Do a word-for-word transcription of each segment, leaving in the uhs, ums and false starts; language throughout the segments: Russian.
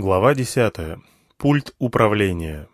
Глава десятая. Пульт управления.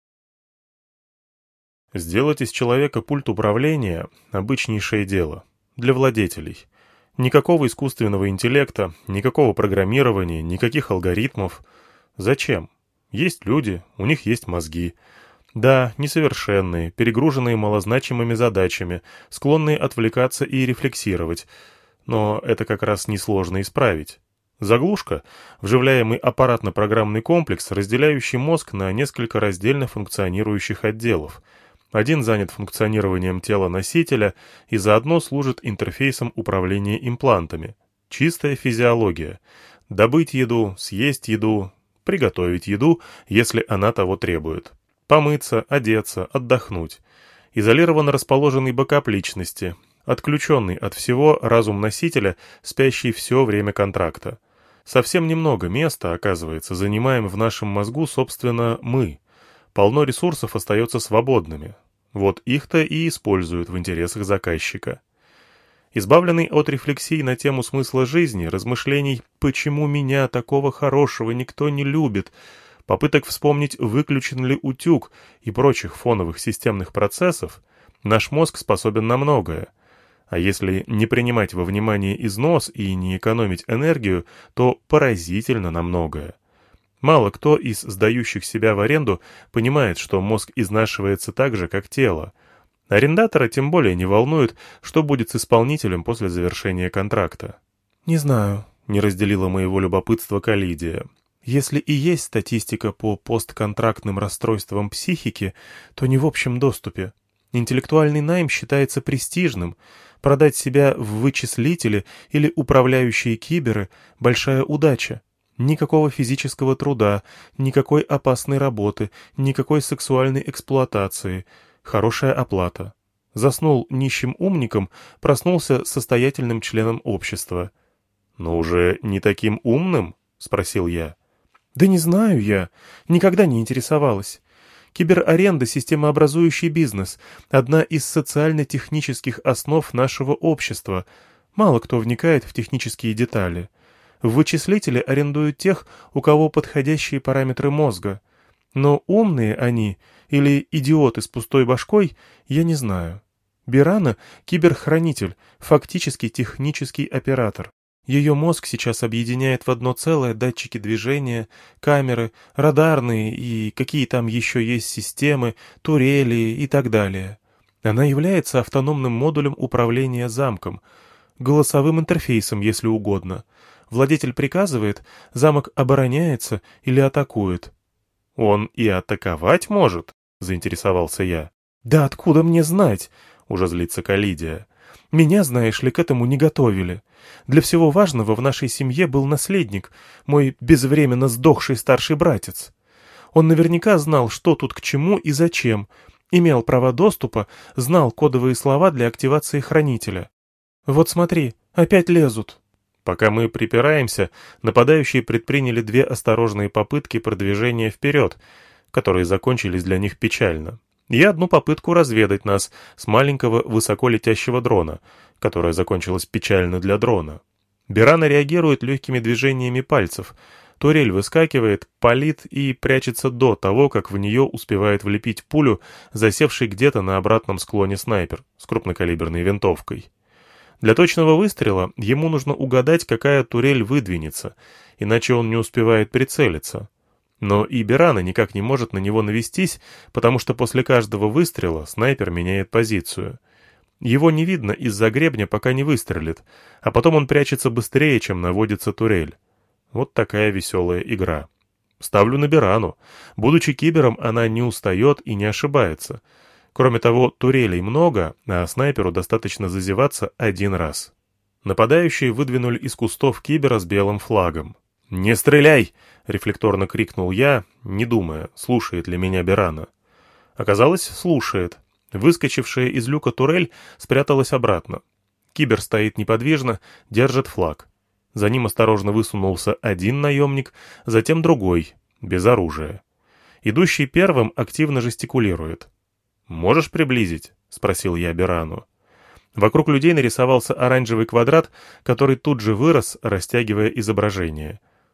Сделать из человека пульт управления – обычнейшее дело. Для владетелей. Никакого искусственного интеллекта, никакого программирования, никаких алгоритмов. Зачем? Есть люди, у них есть мозги. Да, несовершенные, перегруженные малозначимыми задачами, склонные отвлекаться и рефлексировать. Но это как раз несложно исправить. Заглушка – вживляемый аппаратно-программный комплекс, разделяющий мозг на несколько раздельно функционирующих отделов. Один занят функционированием тела носителя и заодно служит интерфейсом управления имплантами. Чистая физиология. Добыть еду, съесть еду, приготовить еду, если она того требует. Помыться, одеться, отдохнуть. Изолированно расположенный бэкап личности. Отключенный от всего разум носителя, спящий все время контракта. Совсем немного места, оказывается, занимаем в нашем мозгу, собственно, мы. Полно ресурсов остается свободными. Вот их-то и используют в интересах заказчика. Избавленный от рефлексий на тему смысла жизни, размышлений «почему меня, такого хорошего, никто не любит», попыток вспомнить, выключен ли утюг и прочих фоновых системных процессов, наш мозг способен на многое. А если не принимать во внимание износ и не экономить энергию, то поразительно на многое. Мало кто из сдающих себя в аренду понимает, что мозг изнашивается так же, как тело. Арендатора тем более не волнует, что будет с исполнителем после завершения контракта. «Не знаю», — не разделила моего любопытства Калидия. «Если и есть статистика по постконтрактным расстройствам психики, то не в общем доступе. Интеллектуальный найм считается престижным. Продать себя в вычислители или управляющие киберы – большая удача. Никакого физического труда, никакой опасной работы, никакой сексуальной эксплуатации. Хорошая оплата. Заснул нищим умником, проснулся состоятельным членом общества». «Но уже не таким умным?» – спросил я. «Да не знаю я. Никогда не интересовалась. Кибераренда – системообразующий бизнес, одна из социально-технических основ нашего общества. Мало кто вникает в технические детали. В вычислители арендуют тех, у кого подходящие параметры мозга. Но умные они или идиоты с пустой башкой, я не знаю. Бирана – киберхранитель, фактически технический оператор. Ее мозг сейчас объединяет в одно целое датчики движения, камеры, радарные и какие там еще есть системы, турели и так далее. Она является автономным модулем управления замком, голосовым интерфейсом, если угодно. Владетель приказывает, замок обороняется или атакует. «Он и атаковать может?» — заинтересовался я. «Да откуда мне знать?» — уже злится Калидия. «Меня, знаешь ли, к этому не готовили. Для всего важного в нашей семье был наследник, мой безвременно сдохший старший братец. Он наверняка знал, что тут к чему и зачем, имел права доступа, знал кодовые слова для активации хранителя. Вот смотри, опять лезут». Пока мы припираемся, нападающие предприняли две осторожные попытки продвижения вперед, которые закончились для них печально. И одну попытку разведать нас с маленького высоколетящего дрона, которая закончилась печально для дрона. Бирана реагирует легкими движениями пальцев. Турель выскакивает, палит и прячется до того, как в нее успевает влепить пулю, засевший где-то на обратном склоне снайпер с крупнокалиберной винтовкой. Для точного выстрела ему нужно угадать, какая турель выдвинется, иначе он не успевает прицелиться. Но и Бирана никак не может на него навестись, потому что после каждого выстрела снайпер меняет позицию. Его не видно из-за гребня, пока не выстрелит, а потом он прячется быстрее, чем наводится турель. Вот такая веселая игра. Ставлю на Бирану. Будучи кибером, она не устает и не ошибается. Кроме того, турелей много, а снайперу достаточно зазеваться один раз. Нападающие выдвинули из кустов кибера с белым флагом. «Не стреляй!» — рефлекторно крикнул я, не думая, слушает ли меня Бирана. Оказалось, слушает. Выскочившая из люка турель спряталась обратно. Кибер стоит неподвижно, держит флаг. За ним осторожно высунулся один наемник, затем другой, без оружия. Идущий первым активно жестикулирует. «Можешь приблизить?» — спросил я Бирану. Вокруг людей нарисовался оранжевый квадрат, который тут же вырос, растягивая изображение.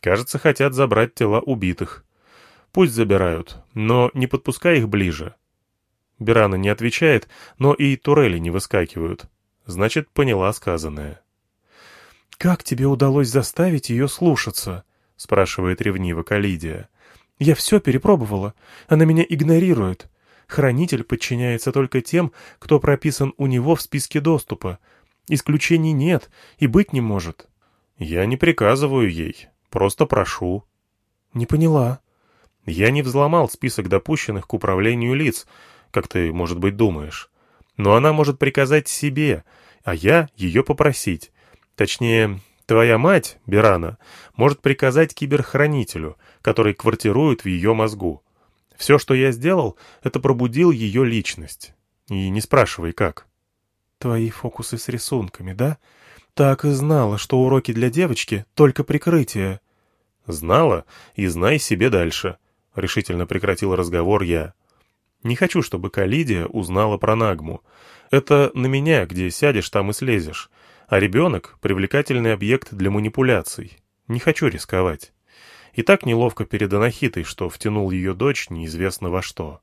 Кажется, хотят забрать тела убитых. Пусть забирают, но не подпускай их ближе. Берана не отвечает, но и турели не выскакивают. Значит, поняла сказанное. «Как тебе удалось заставить ее слушаться?» — спрашивает ревниво Калидия. «Я все перепробовала. Она меня игнорирует. Хранитель подчиняется только тем, кто прописан у него в списке доступа. Исключений нет и быть не может». «Я не приказываю ей, просто прошу». «Не поняла». «Я не взломал список допущенных к управлению лиц, как ты, может быть, думаешь. Но она может приказать себе, а я ее попросить. Точнее, твоя мать, Берана, может приказать киберхранителю, который квартирует в ее мозгу. Все, что я сделал, это пробудил ее личность. И не спрашивай, как». «Твои фокусы с рисунками, да? Так и знала, что уроки для девочки — только прикрытие». «Знала и знай себе дальше», — решительно прекратил разговор я. «Не хочу, чтобы Калидия узнала про Нагму. Это на меня, где сядешь, там и слезешь. А ребенок — привлекательный объект для манипуляций. Не хочу рисковать. И так неловко перед Анахитой, что втянул ее дочь неизвестно во что».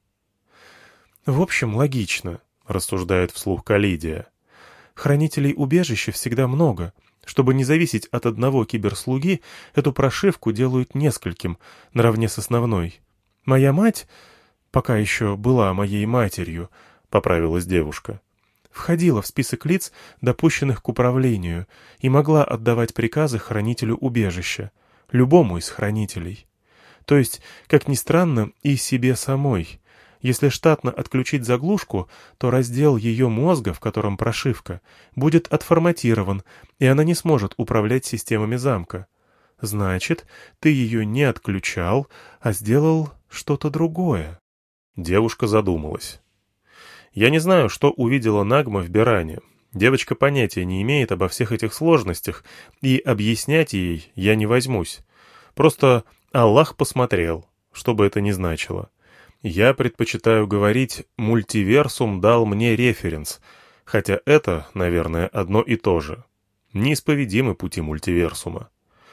«В общем, логично», — рассуждает вслух Калидия. «Хранителей убежища всегда много. Чтобы не зависеть от одного киберслуги, эту прошивку делают нескольким, наравне с основной. Моя мать, пока еще была моей матерью», — поправилась девушка, «входила в список лиц, допущенных к управлению, и могла отдавать приказы хранителю убежища, любому из хранителей. То есть, как ни странно, и себе самой. Если штатно отключить заглушку, то раздел ее мозга, в котором прошивка, будет отформатирован, и она не сможет управлять системами замка. Значит, ты ее не отключал, а сделал что-то другое». Девушка задумалась. Я не знаю, что увидела Нагма в Беране. Девочка понятия не имеет обо всех этих сложностях, и объяснять ей я не возьмусь. Просто Аллах посмотрел, что бы это ни значило. Я предпочитаю говорить «мультиверсум дал мне референс», хотя это, наверное, одно и то же. Неисповедимы пути мультиверсума.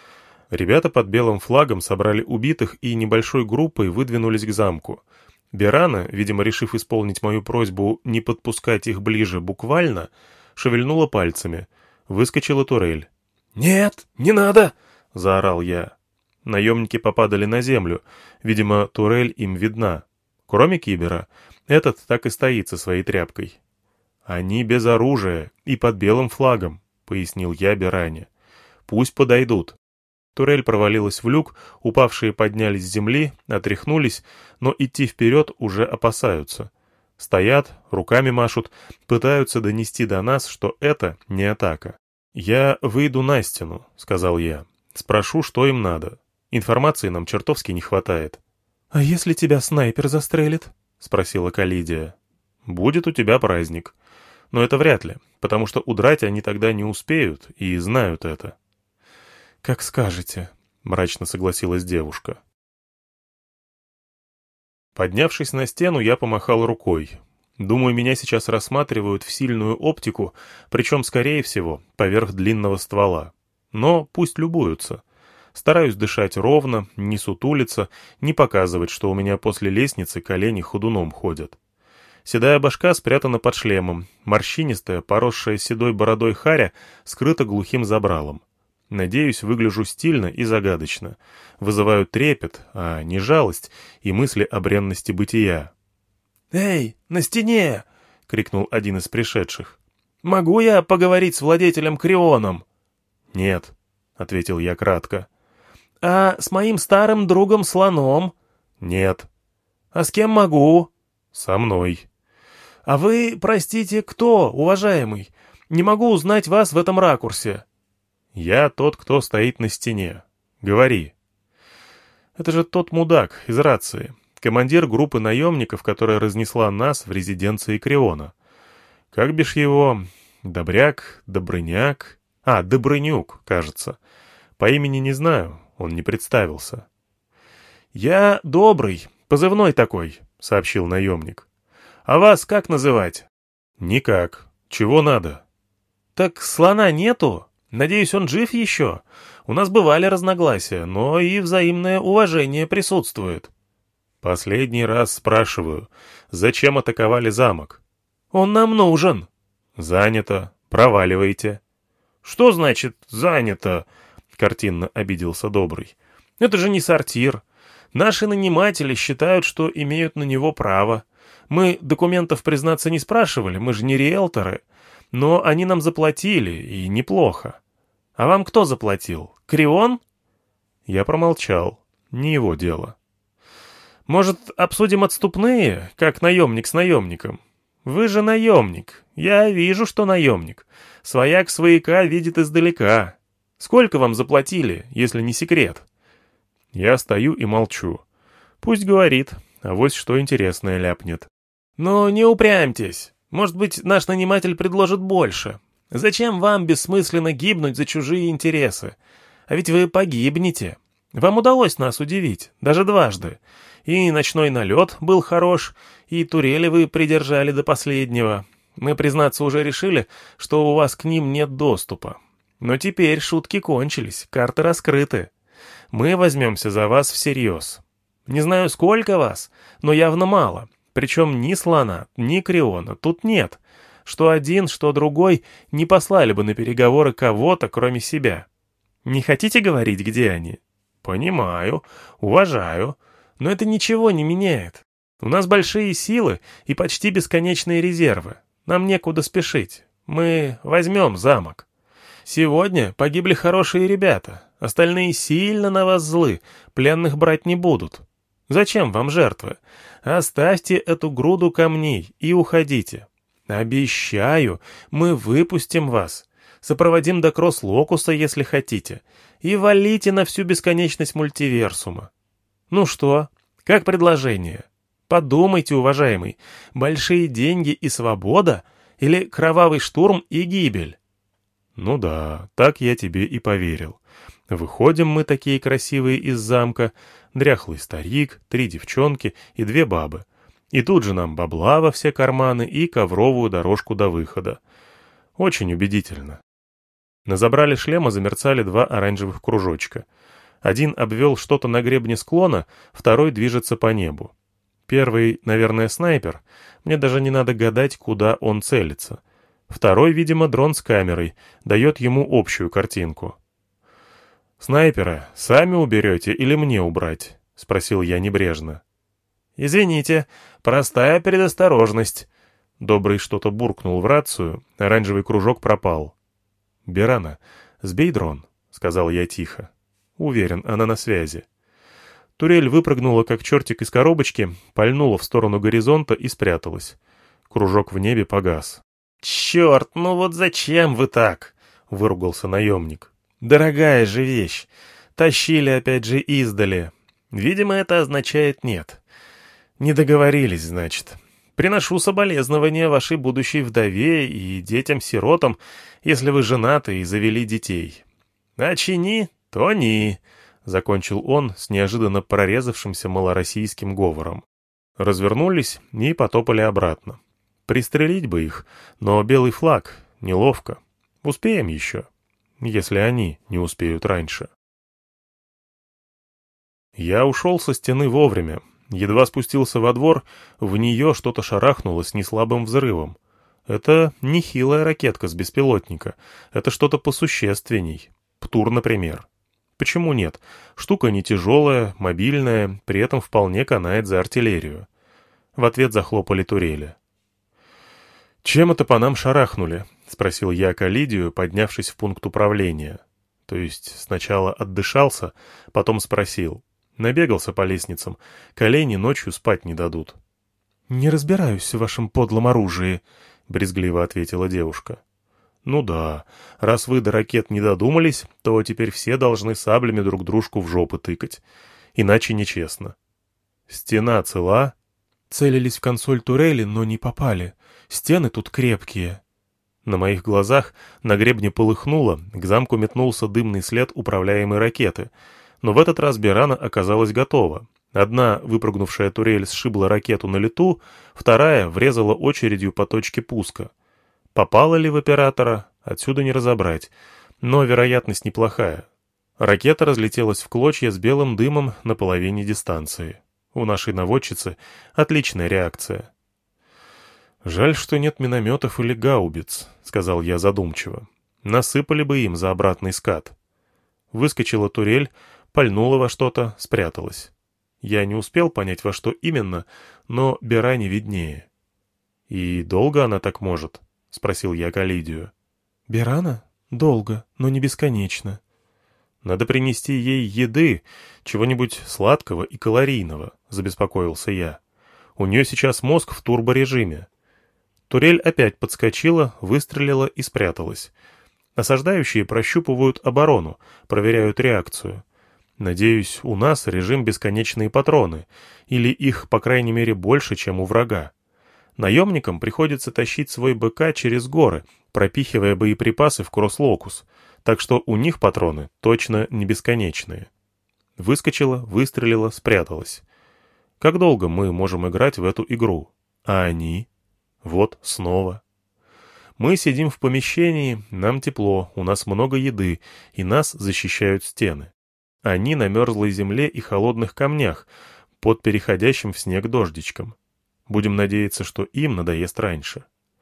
Ребята под белым флагом собрали убитых и небольшой группой выдвинулись к замку. Берана, видимо, решив исполнить мою просьбу не подпускать их ближе буквально, шевельнула пальцами. Выскочила турель. «Нет, не надо!» — заорал я. Наемники попадали на землю. Видимо, турель им видна. Кроме кибера, этот так и стоит со своей тряпкой. «Они без оружия и под белым флагом», — пояснил я Беране. «Пусть подойдут». Турель провалилась в люк, упавшие поднялись с земли, отряхнулись, но идти вперед уже опасаются. Стоят, руками машут, пытаются донести до нас, что это не атака. «Я выйду на стену», — сказал я. «Спрошу, что им надо. Информации нам чертовски не хватает». «А если тебя снайпер застрелит?» — спросила Калидия. «Будет у тебя праздник. Но это вряд ли, потому что удрать они тогда не успеют и знают это». «Как скажете», — мрачно согласилась девушка. Поднявшись на стену, я помахал рукой. Думаю, меня сейчас рассматривают в сильную оптику, причем, скорее всего, поверх длинного ствола. Но пусть любуются. Стараюсь дышать ровно, не сутулиться, не показывать, что у меня после лестницы колени ходуном ходят. Седая башка спрятана под шлемом, морщинистая, поросшая седой бородой харя скрыта глухим забралом. Надеюсь, выгляжу стильно и загадочно. Вызываю трепет, а не жалость и мысли о бренности бытия. «Эй, на стене!» — крикнул один из пришедших. «Могу я поговорить с владетелем Крионом?» «Нет», — ответил я кратко. «А с моим старым другом Слоном?» «Нет». «А с кем могу?» «Со мной». «А вы, простите, кто, уважаемый? Не могу узнать вас в этом ракурсе». «Я тот, кто стоит на стене. Говори». «Это же тот мудак из рации, командир группы наемников, которая разнесла нас в резиденции Криона. Как бишь его? Добряк, Добрыняк? А, Добрынюк, кажется. По имени не знаю, он не представился». «Я Добрый, позывной такой», — сообщил наемник. «А вас как называть?» «Никак. Чего надо?» «Так слона нету?» Надеюсь, он жив еще? У нас бывали разногласия, но и взаимное уважение присутствует». «Последний раз спрашиваю, зачем атаковали замок?» «Он нам нужен». «Занято. Проваливайте». «Что значит «занято»?» — картинно обиделся Добрый. «Это же не сортир. Наши наниматели считают, что имеют на него право. Мы документов, признаться, не спрашивали, мы же не риэлторы. Но они нам заплатили, и неплохо. А вам кто заплатил? Крион?» Я промолчал. Не его дело. «Может, обсудим отступные, как наемник с наемником? Вы же наемник. Я вижу, что наемник. Свояк свояка видит издалека. Сколько вам заплатили, если не секрет?» Я стою и молчу. Пусть говорит, авось что интересное ляпнет. «Но не упрямьтесь. Может быть, наш наниматель предложит больше. Зачем вам бессмысленно гибнуть за чужие интересы? А ведь вы погибнете. Вам удалось нас удивить, даже дважды. И ночной налет был хорош, и турели вы придержали до последнего. Мы, признаться, уже решили, что у вас к ним нет доступа. Но теперь шутки кончились, карты раскрыты. Мы возьмемся за вас всерьез. Не знаю, сколько вас, но явно мало. Причем ни слона, ни криона тут нет. Что один, что другой не послали бы на переговоры кого-то, кроме себя. Не хотите говорить, где они? Понимаю, уважаю, но это ничего не меняет. У нас большие силы и почти бесконечные резервы. Нам некуда спешить. Мы возьмем замок. Сегодня погибли хорошие ребята. Остальные сильно на вас злы, пленных брать не будут. Зачем вам жертвы? Оставьте эту груду камней и уходите. Обещаю, мы выпустим вас. Сопроводим до Кросс-Локуса, если хотите. И валите на всю бесконечность мультиверсума. Ну что, как предложение? Подумайте, уважаемый, большие деньги и свобода или кровавый штурм и гибель? Ну да, так я тебе и поверил. Выходим мы такие красивые из замка, дряхлый старик, три девчонки и две бабы. И тут же нам бабла во все карманы и ковровую дорожку до выхода. Очень убедительно. На забрале шлема замерцали два оранжевых кружочка. Один обвел что-то на гребне склона, второй движется по небу. Первый, наверное, снайпер. Мне даже не надо гадать, куда он целится. Второй, видимо, дрон с камерой, дает ему общую картинку. «Снайпера сами уберете или мне убрать?» — спросил я небрежно. «Извините, простая предосторожность». Добрый что-то буркнул в рацию, оранжевый кружок пропал. «Берана, сбей дрон», — сказал я тихо. Уверен, она на связи. Турель выпрыгнула, как чертик из коробочки, пальнула в сторону горизонта и спряталась. Кружок в небе погас. «Черт, ну вот зачем вы так?» — выругался наемник. «Дорогая же вещь. Тащили опять же издали. Видимо, это означает нет. Не договорились, значит. Приношу соболезнования вашей будущей вдове и детям-сиротам, если вы женаты и завели детей. А чини, то ни», — закончил он с неожиданно прорезавшимся малороссийским говором. Развернулись и потопали обратно. Пристрелить бы их, но белый флаг, неловко. Успеем еще, если они не успеют раньше. Я ушел со стены вовремя. Едва спустился во двор, в нее что-то шарахнуло с неслабым взрывом. Это не хилая ракетка с беспилотника, это что-то посущественней. Птур, например. Почему нет? Штука не тяжелая, мобильная, при этом вполне канает за артиллерию. В ответ захлопали турели. «Чем это по нам шарахнули?» — спросил я Калидию, поднявшись в пункт управления. То есть сначала отдышался, потом спросил. Набегался по лестницам. Колени ночью спать не дадут. «Не разбираюсь в вашем подлом оружии», — брезгливо ответила девушка. «Ну да, раз вы до ракет не додумались, то теперь все должны саблями друг дружку в жопы тыкать. Иначе нечестно». «Стена цела?» «Целились в консоль турели, но не попали. Стены тут крепкие». На моих глазах на гребне полыхнуло, к замку метнулся дымный след управляемой ракеты. Но в этот раз Берана оказалась готова. Одна, выпрыгнувшая турель, сшибла ракету на лету, вторая врезала очередью по точке пуска. Попала ли в оператора, отсюда не разобрать. но вероятность неплохая. Ракета разлетелась в клочья с белым дымом на половине дистанции. У нашей наводчицы отличная реакция. «Жаль, что нет минометов или гаубиц», — сказал я задумчиво. «Насыпали бы им за обратный скат». Выскочила турель, пальнула во что-то, спряталась. Я не успел понять, во что именно, но Беране виднее. «И долго она так может?» — спросил я Калидию. «Берана? Долго, но не бесконечно». «Надо принести ей еды, чего-нибудь сладкого и калорийного», — забеспокоился я. «У нее сейчас мозг в турборежиме». Турель опять подскочила, выстрелила и спряталась. Осаждающие прощупывают оборону, проверяют реакцию. Надеюсь, у нас режим бесконечные патроны, или их, по крайней мере, больше, чем у врага. Наемникам приходится тащить свой БК через горы, пропихивая боеприпасы в кросс-локус, так что у них патроны точно не бесконечные. Выскочила, выстрелила, спряталась. Как долго мы можем играть в эту игру? А они? Вот снова. Мы сидим в помещении, нам тепло, у нас много еды, и нас защищают стены. Они на мерзлой земле и холодных камнях, под переходящим в снег дождичком. Будем надеяться, что им надоест раньше.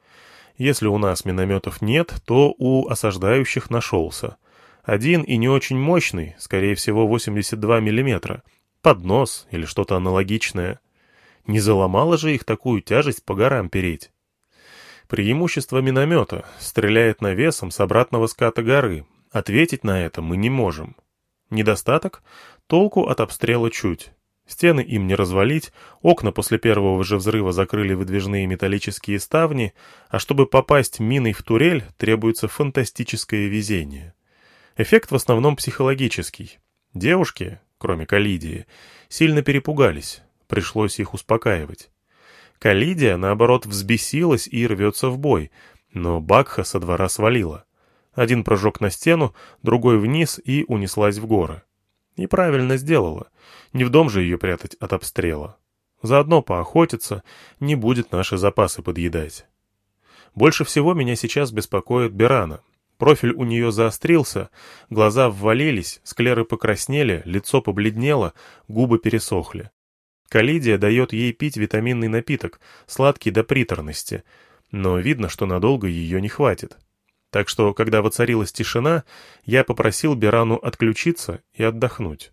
Если у нас минометов нет, то у осаждающих нашелся. Один и не очень мощный, скорее всего восемьдесят два миллиметра, поднос или что-то аналогичное. Не заломало же их такую тяжесть по горам переть. Преимущество миномета — стреляет навесом с обратного ската горы. Ответить на это мы не можем. Недостаток — толку от обстрела чуть. Стены им не развалить, окна после первого же взрыва закрыли выдвижные металлические ставни, а чтобы попасть миной в турель, требуется фантастическое везение. Эффект в основном психологический. Девушки, кроме Калидии, сильно перепугались, пришлось их успокаивать. Калидия, наоборот, взбесилась и рвется в бой, но Бакха со двора свалила. Один прыжок на стену, другой вниз и унеслась в горы. И правильно сделала. Не в дом же ее прятать от обстрела. Заодно поохотиться, не будет наши запасы подъедать. Больше всего меня сейчас беспокоит Берана. Профиль у нее заострился, глаза ввалились, склеры покраснели, лицо побледнело, губы пересохли. Калидия дает ей пить витаминный напиток, сладкий до приторности, но видно, что надолго ее не хватит. Так что, когда воцарилась тишина, я попросил Берану отключиться и отдохнуть.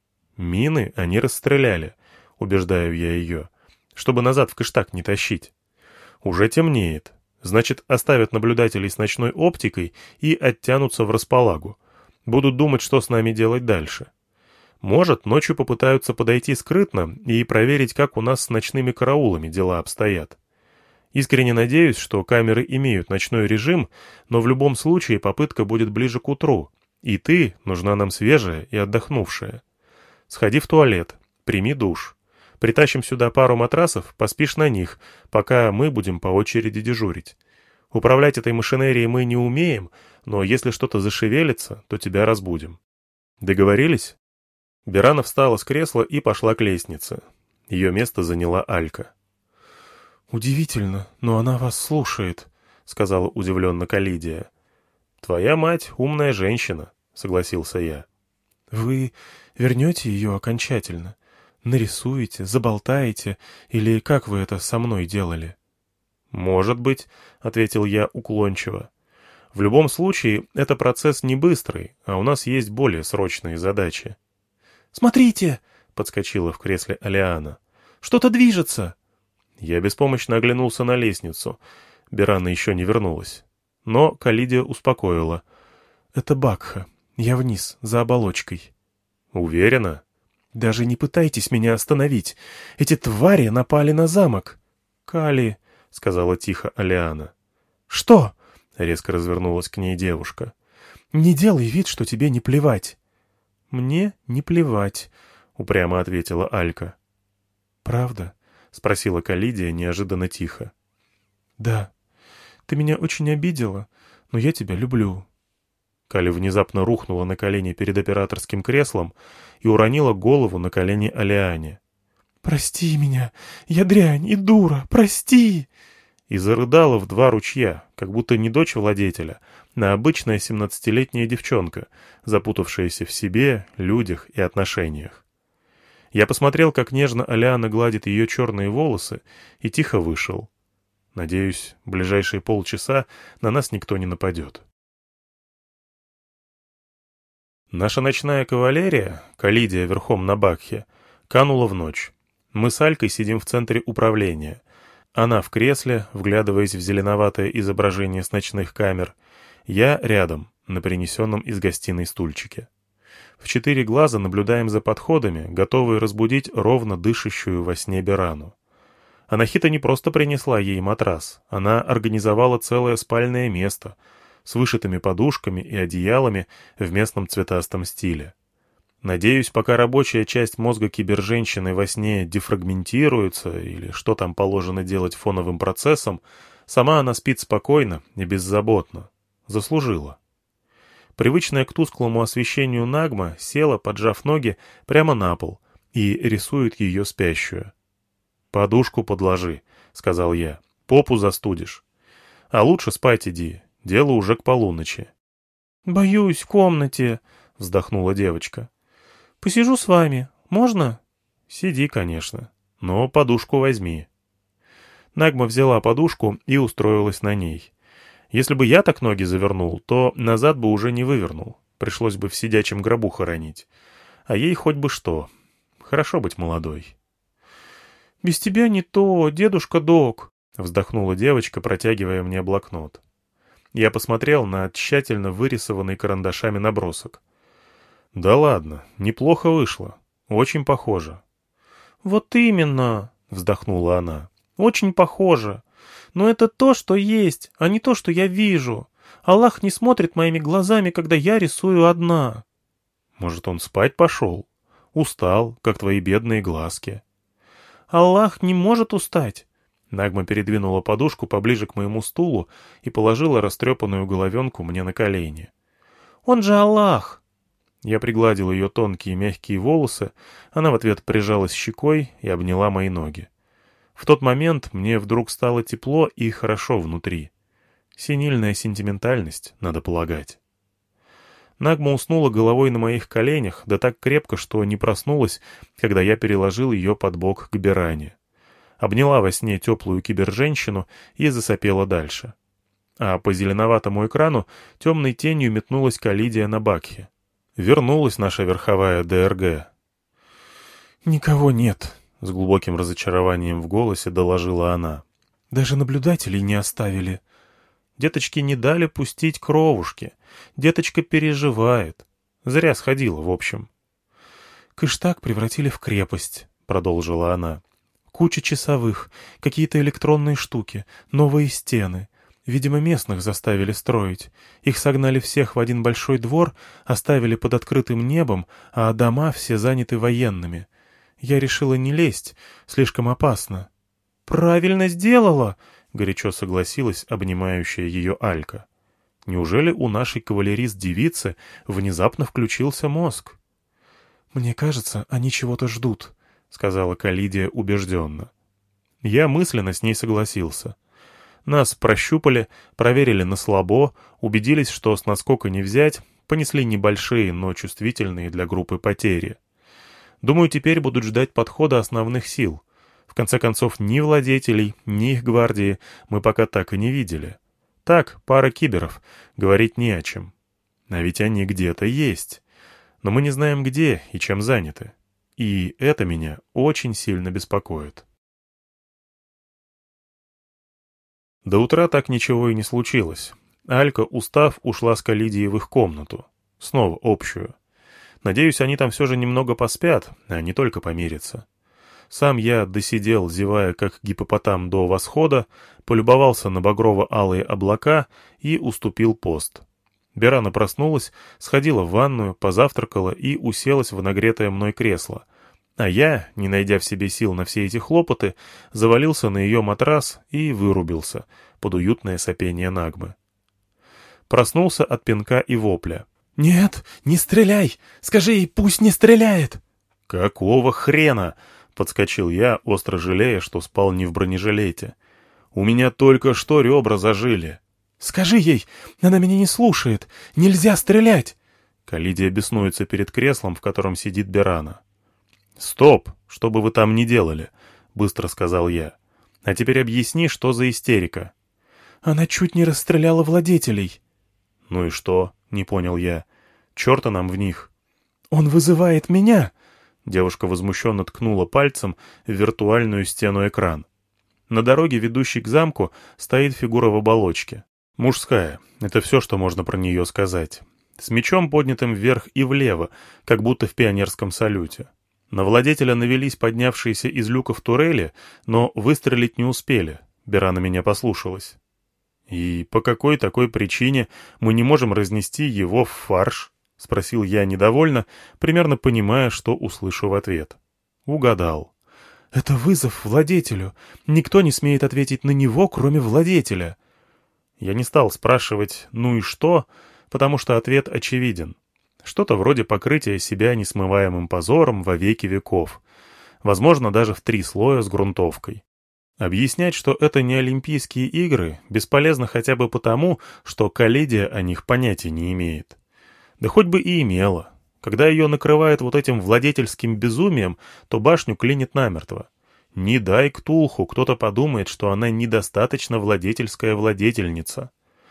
Мины они расстреляли, убеждаю я ее, чтобы назад в Кыштак не тащить. Уже темнеет, значит, оставят наблюдателей с ночной оптикой и оттянутся в располагу. Будут думать, что с нами делать дальше. Может, ночью попытаются подойти скрытно и проверить, как у нас с ночными караулами дела обстоят. Искренне надеюсь, что камеры имеют ночной режим, но в любом случае попытка будет ближе к утру, и ты нужна нам свежая и отдохнувшая. Сходи в туалет, прими душ. Притащим сюда пару матрасов, поспишь на них, пока мы будем по очереди дежурить. Управлять этой машинерией мы не умеем, но если что-то зашевелится, то тебя разбудим. Договорились?» Берана встала с кресла и пошла к лестнице. Ее место заняла Алька. «Удивительно, но она вас слушает», — сказала удивленно Калидия. «Твоя мать умная женщина», — согласился я. «Вы вернете ее окончательно? Нарисуете, заболтаете, или как вы это со мной делали?» «Может быть», — ответил я уклончиво. «В любом случае, это процесс не быстрый, а у нас есть более срочные задачи». «Смотрите!» — подскочила в кресле Алиана. «Что-то движется!» Я беспомощно оглянулся на лестницу. Берана еще не вернулась. Но Калидия успокоила. «Это Бакха. Я вниз, за оболочкой». «Уверена?» «Даже не пытайтесь меня остановить. Эти твари напали на замок». «Кали», — сказала тихо Алиана. «Что?» — резко развернулась к ней девушка. «Не делай вид, что тебе не плевать». «Мне не плевать», — упрямо ответила Алька. «Правда?» — спросила Калидия неожиданно тихо. «Да. Ты меня очень обидела, но я тебя люблю». Кали внезапно рухнула на колени перед операторским креслом и уронила голову на колени Алиане. «Прости меня, я дрянь и дура, прости!» и зарыдала в два ручья, как будто не дочь владетеля, а обычная семнадцатилетняя девчонка, запутавшаяся в себе, людях и отношениях. Я посмотрел, как нежно Алиана гладит ее черные волосы, и тихо вышел. Надеюсь, в ближайшие полчаса на нас никто не нападет. Наша ночная кавалерия, Калидия верхом на Бакхе, канула в ночь. Мы с Алькой сидим в центре управления. Она в кресле, вглядываясь в зеленоватое изображение с ночных камер. Я рядом, на принесенном из гостиной стульчике. В четыре глаза наблюдаем за подходами, готовые разбудить ровно дышащую во сне Берану. Анахита не просто принесла ей матрас, она организовала целое спальное место с вышитыми подушками и одеялами в местном цветастом стиле. Надеюсь, пока рабочая часть мозга киберженщины во сне дефрагментируется, или что там положено делать фоновым процессом, сама она спит спокойно и беззаботно. Заслужила. Привычная к тусклому освещению Нагма села, поджав ноги, прямо на пол и рисует ее спящую. «Подушку подложи», — сказал я, — «попу застудишь. А лучше спать иди, дело уже к полуночи». «Боюсь, в комнате», — вздохнула девочка. «Посижу с вами. Можно?» «Сиди, конечно, но подушку возьми». Нагма взяла подушку и устроилась на ней. Если бы я так ноги завернул, то назад бы уже не вывернул. Пришлось бы в сидячем гробу хоронить. А ей хоть бы что. Хорошо быть молодой. «Без тебя не то, дедушка-док», — вздохнула девочка, протягивая мне блокнот. Я посмотрел на тщательно вырисованный карандашами набросок. «Да ладно, неплохо вышло. Очень похоже». «Вот именно», — вздохнула она. «Очень похоже. Но это то, что есть, а не то, что я вижу. Аллах не смотрит моими глазами, когда я рисую одна». «Может, он спать пошел? Устал, как твои бедные глазки». «Аллах не может устать». Нагма передвинула подушку поближе к моему стулу и положила растрепанную головенку мне на колени. «Он же Аллах». Я пригладил ее тонкие мягкие волосы, она в ответ прижалась щекой и обняла мои ноги. В тот момент мне вдруг стало тепло и хорошо внутри. Сенильная сентиментальность, надо полагать. Нагма уснула головой на моих коленях, да так крепко, что не проснулась, когда я переложил ее под бок к Беране. Обняла во сне теплую киберженщину и засопела дальше. А по зеленоватому экрану темной тенью метнулась Калидия на Бакхе. Вернулась наша верховая ДРГ. «Никого нет», — с глубоким разочарованием в голосе доложила она. «Даже наблюдателей не оставили». Деточки не дали пустить кровушки. Деточка переживает. Зря сходила, в общем. «Кыштак превратили в крепость», — продолжила она. «Куча часовых, какие-то электронные штуки, новые стены. Видимо, местных заставили строить. Их согнали всех в один большой двор, оставили под открытым небом, а дома все заняты военными. Я решила не лезть, слишком опасно». «Правильно сделала», — горячо согласилась обнимающая ее Алька. «Неужели у нашей кавалерист-девицы внезапно включился мозг?» «Мне кажется, они чего-то ждут», — сказала Калидия убежденно. Я мысленно с ней согласился. Нас прощупали, проверили на слабо, убедились, что с наскока не взять, понесли небольшие, но чувствительные для группы потери. Думаю, теперь будут ждать подхода основных сил. В конце концов, ни владетелей, ни их гвардии мы пока так и не видели. Так, пара киберов, говорить не о чем. А ведь они где-то есть. Но мы не знаем где и чем заняты. И это меня очень сильно беспокоит. До утра так ничего и не случилось. Алька, устав, ушла с Калидией в их комнату. Снова общую. Надеюсь, они там все же немного поспят, а не только помирятся. Сам я досидел, зевая как гипопотам до восхода, полюбовался на багрово-алые облака и уступил пост. Берана проснулась, сходила в ванную, позавтракала и уселась в нагретое мной кресло. А я, не найдя в себе сил на все эти хлопоты, завалился на ее матрас и вырубился под уютное сопение Нагмы. Проснулся от пинка и вопля. «Нет, не стреляй! Скажи ей, пусть не стреляет!» «Какого хрена?» — подскочил я, остро жалея, что спал не в бронежилете. У меня только что ребра зажили». «Скажи ей, она меня не слушает. Нельзя стрелять!» Калидия беснуется перед креслом, в котором сидит Берана. «Стоп! Что бы вы там ни делали!» — быстро сказал я. «А теперь объясни, что за истерика». «Она чуть не расстреляла владетелей». «Ну и что?» — не понял я. «Черта нам в них». «Он вызывает меня!» Девушка возмущенно ткнула пальцем в виртуальную стену-экран. На дороге, ведущей к замку, стоит фигура в оболочке. Мужская. Это все, что можно про нее сказать. С мечом, поднятым вверх и влево, как будто в пионерском салюте. На владетеля навелись поднявшиеся из люков турели, но выстрелить не успели. Берана меня послушалась. «И по какой такой причине мы не можем разнести его в фарш?» — спросил я недовольно, примерно понимая, что услышу в ответ. Угадал. «Это вызов владетелю. Никто не смеет ответить на него, кроме владетеля». Я не стал спрашивать «ну и что?», потому что ответ очевиден. Что-то вроде покрытия себя несмываемым позором во веки веков. Возможно, даже в три слоя с грунтовкой. Объяснять, что это не Олимпийские игры, бесполезно хотя бы потому, что Калидия о них понятия не имеет. Да хоть бы и имела. Когда ее накрывает вот этим владетельским безумием, то башню клинит намертво. Не дай Ктулху, кто-то подумает, что она недостаточно владетельская владетельница.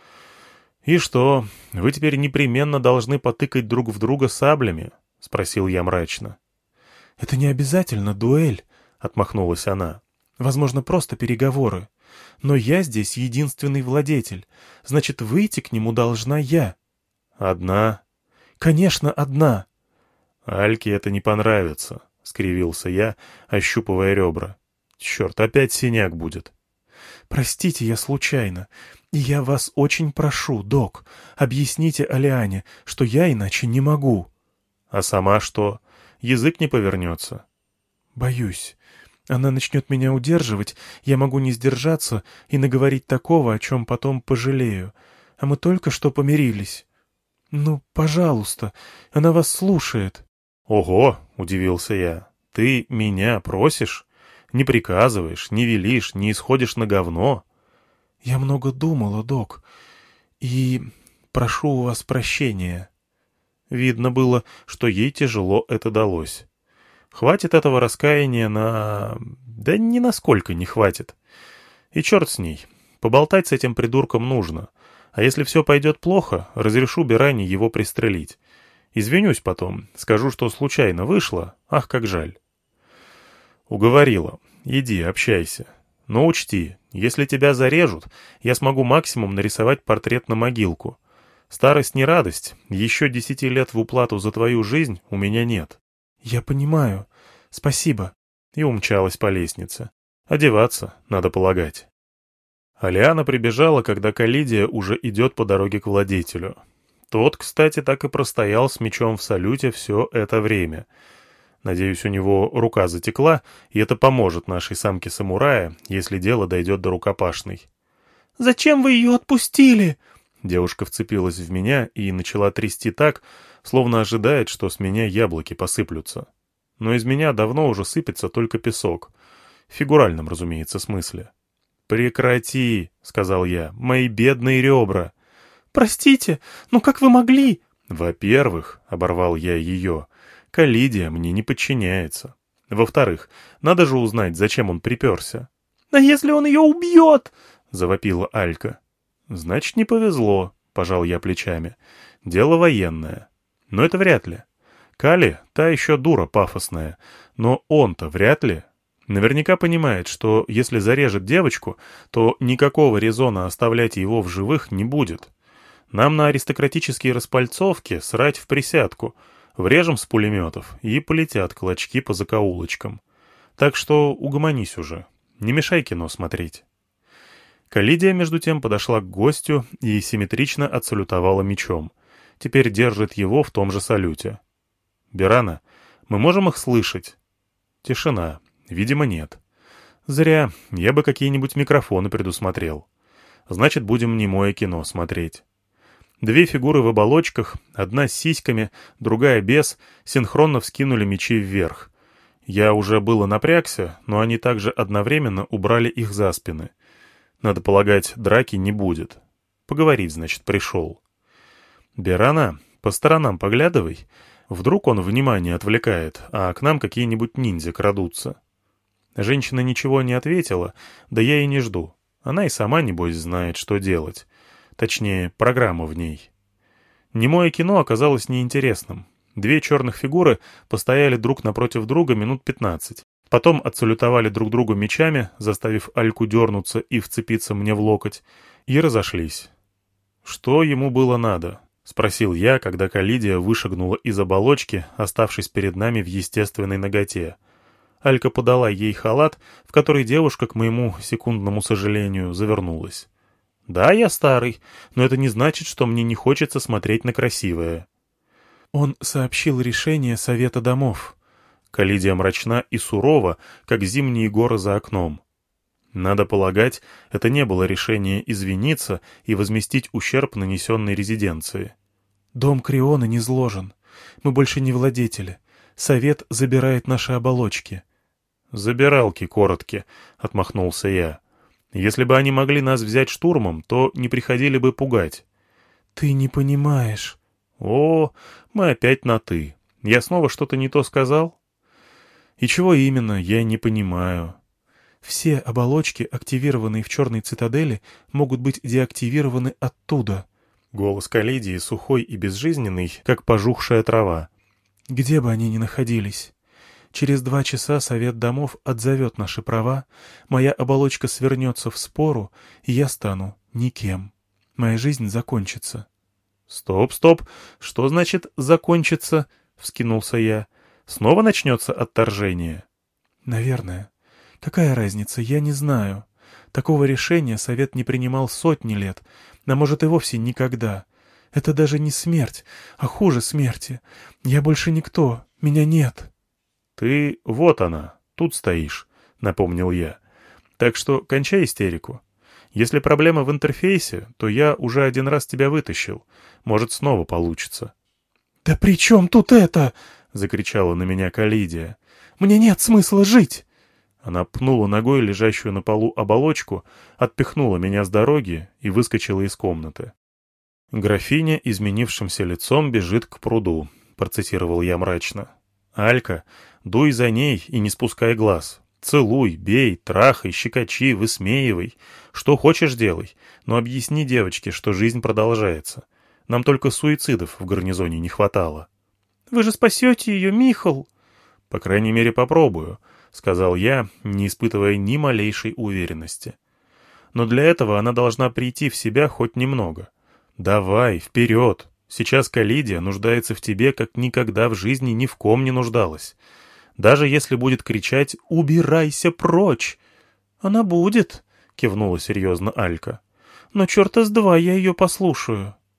«И что, вы теперь непременно должны потыкать друг в друга саблями?» — спросил я мрачно. «Это не обязательно дуэль», — отмахнулась она. «Возможно, просто переговоры. Но я здесь единственный владетель. Значит, выйти к нему должна я». «Одна?» «Конечно, одна». «Альке это не понравится», — скривился я, ощупывая ребра. «Черт, опять синяк будет». «Простите, я случайно. И я вас очень прошу, док, объясните Алиане, что я иначе не могу». «А сама что? Язык не повернется». «Боюсь. Она начнет меня удерживать, я могу не сдержаться и наговорить такого, о чем потом пожалею. А мы только что помирились. Ну, пожалуйста, она вас слушает». «Ого!» — удивился я. «Ты меня просишь? Не приказываешь, не велишь, не исходишь на говно?» «Я много думала, док, и прошу у вас прощения». Видно было, что ей тяжело это далось. Хватит этого раскаяния на... Да ни насколько не хватит. И черт с ней. Поболтать с этим придурком нужно. А если все пойдет плохо, разрешу Беране его пристрелить. Извинюсь потом, скажу, что случайно вышло. Ах, как жаль. Уговорила. Иди, общайся. Но учти, если тебя зарежут, я смогу максимум нарисовать портрет на могилку. Старость не радость, еще десяти лет в уплату за твою жизнь у меня нет». «Я понимаю. Спасибо». И умчалась по лестнице. Одеваться, надо полагать. Алиана прибежала, когда Калидия уже идет по дороге к владетелю. Тот, кстати, так и простоял с мечом в салюте все это время. Надеюсь, у него рука затекла, и это поможет нашей самке-самурая, если дело дойдет до рукопашной. «Зачем вы ее отпустили?» Девушка вцепилась в меня и начала трясти так, словно ожидает, что с меня яблоки посыплются. Но из меня давно уже сыпется только песок. В фигуральном, разумеется, смысле. «Прекрати», — сказал я, — «мои бедные ребра». «Простите, но как вы могли?» «Во-первых», — оборвал я ее, — «Калидия мне не подчиняется. Во-вторых, надо же узнать, зачем он приперся». «А если он ее убьет?» — завопила Алька. «Значит, не повезло», — пожал я плечами. «Дело военное. Но это вряд ли. Кали — та еще дура пафосная, но он-то вряд ли. Наверняка понимает, что если зарежет девочку, то никакого резона оставлять его в живых не будет. Нам на аристократические распальцовки срать в присядку, врежем с пулеметов, и полетят клочки по закоулочкам. Так что угомонись уже, не мешай кино смотреть». Калидия, между тем, подошла к гостю и симметрично отсалютовала мечом. Теперь держит его в том же салюте. «Берана, мы можем их слышать?» Тишина. Видимо, нет. Зря. Я бы какие-нибудь микрофоны предусмотрел. Значит, будем немое кино смотреть. Две фигуры в оболочках, одна с сиськами, другая без, синхронно вскинули мечи вверх. Я уже было напрягся, но они также одновременно убрали их за спины. Надо полагать, драки не будет. Поговорить, значит, пришел. Берана, по сторонам поглядывай. Вдруг он внимание отвлекает, а к нам какие-нибудь ниндзя крадутся. Женщина ничего не ответила, да я и не жду. Она и сама, небось, знает, что делать. Точнее, программа в ней. Немое кино оказалось неинтересным. Две черных фигуры постояли друг напротив друга минут пятнадцать. Потом отсалютовали друг другу мечами, заставив Альку дернуться и вцепиться мне в локоть, и разошлись. «Что ему было надо?» — спросил я, когда Калидия вышагнула из оболочки, оставшись перед нами в естественной наготе. Алька подала ей халат, в который девушка, к моему секундному сожалению, завернулась. «Да, я старый, но это не значит, что мне не хочется смотреть на красивое». Он сообщил решение Совета домов. Калидия мрачна и сурова, как зимние горы за окном. Надо полагать, это не было решение извиниться и возместить ущерб, нанесенный резиденции. «Дом Криона не зложен. Мы больше не владетели. Совет забирает наши оболочки». «Забиралки короткие», — отмахнулся я. «Если бы они могли нас взять штурмом, то не приходили бы пугать». «Ты не понимаешь». «О, мы опять на «ты». Я снова что-то не то сказал?» «И чего именно, я не понимаю». «Все оболочки, активированные в черной цитадели, могут быть деактивированы оттуда». Голос Калидии сухой и безжизненный, как пожухшая трава. «Где бы они ни находились. Через два часа Совет домов отзовет наши права, моя оболочка свернется в спору, и я стану никем. Моя жизнь закончится». «Стоп, стоп! Что значит «закончится»?» — вскинулся я. «Снова начнется отторжение?» «Наверное. Какая разница, я не знаю. Такого решения Совет не принимал сотни лет, а может и вовсе никогда. Это даже не смерть, а хуже смерти. Я больше никто, меня нет». «Ты вот она, тут стоишь», — напомнил я. «Так что кончай истерику. Если проблема в интерфейсе, то я уже один раз тебя вытащил. Может, снова получится». «Да при чем тут это?» — закричала на меня Калидия. «Мне нет смысла жить!» Она пнула ногой лежащую на полу оболочку, отпихнула меня с дороги и выскочила из комнаты. «Графиня изменившимся лицом бежит к пруду», — процитировал я мрачно. «Алька, дуй за ней и не спускай глаз. Целуй, бей, трахай, щекочи, высмеивай. Что хочешь делай, но объясни девочке, что жизнь продолжается. Нам только суицидов в гарнизоне не хватало». «Вы же спасете ее, Михал!» «По крайней мере, попробую», — сказал я, не испытывая ни малейшей уверенности. «Но для этого она должна прийти в себя хоть немного. Давай, вперед! Сейчас Калидия нуждается в тебе, как никогда в жизни ни в ком не нуждалась. Даже если будет кричать «Убирайся прочь!» «Она будет», — кивнула серьезно Алька. «Но черта с два я ее послушаю».